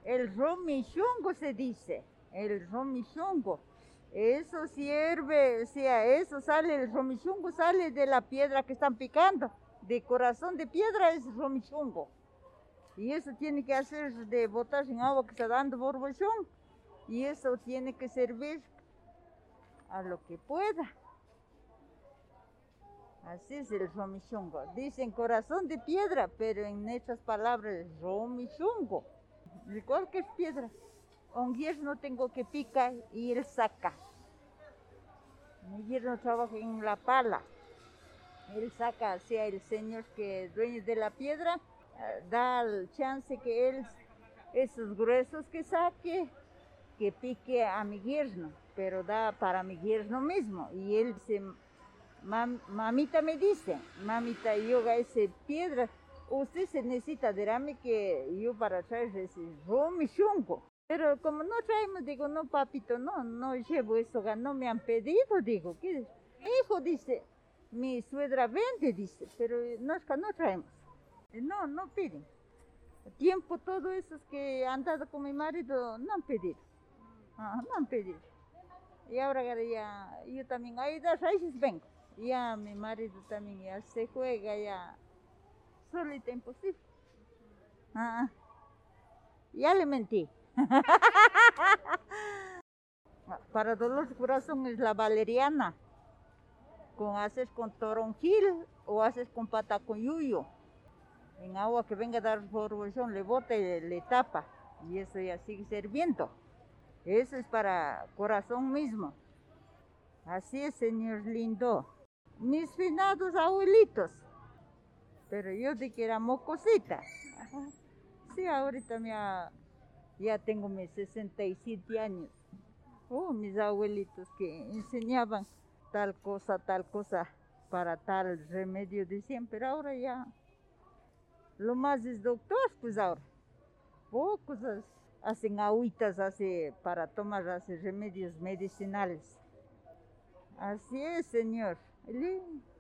el romichungo se dice, el romichungo. Eso sirve, o sea, eso sale, el romichungo sale de la piedra que están picando, de corazón de piedra es romichungo. Y eso tiene que hacer de botar en agua que está dando borbollón. Y eso tiene que servir a lo que pueda. Así es el romichungo. Dicen corazón de piedra, pero en estas palabras, romichungo. De cualquier piedra. Un yerno tengo que picar y él saca. Mi yerno trabaja en la pala. Él saca, sea el señor que es dueño de la piedra, da el chance que él, esos gruesos que saque, que pique a mi yerno, pero da para mi yerno mismo. Y él dice, mamita me dice, mamita, yo esa piedra, usted se necesita darme que yo para traer ese romichungo. Pero como no traemos, digo, no papito, no llevo eso, no me han pedido, digo, ¿qué? Mi hijo dice, mi suegra vende, dice, pero no traemos. No piden. Tiempo todo esos que han dado con mi marido no han pedido. No han pedido. Y ahora ya, yo también, ahí de raíces vengo. Ya mi marido también ya se juega ya solita imposible. Ya le mentí. Para dolor de corazón es la valeriana. Haces con toronjil o haces con patacuyuyo. En agua que venga a dar borbollón, le bota y le tapa. Y eso ya sigue sirviendo. Eso es para corazón mismo. Así es, señor lindo. Mis finados abuelitos. Pero yo de que era mocosita. Sí, ahorita ya tengo mis 67 años. Mis abuelitos que enseñaban tal cosa para tal remedio decían, pero ahora ya lo más es doctor, pues ahora. Pocos hacen agüitas para tomar remedios medicinales. Así es, señor.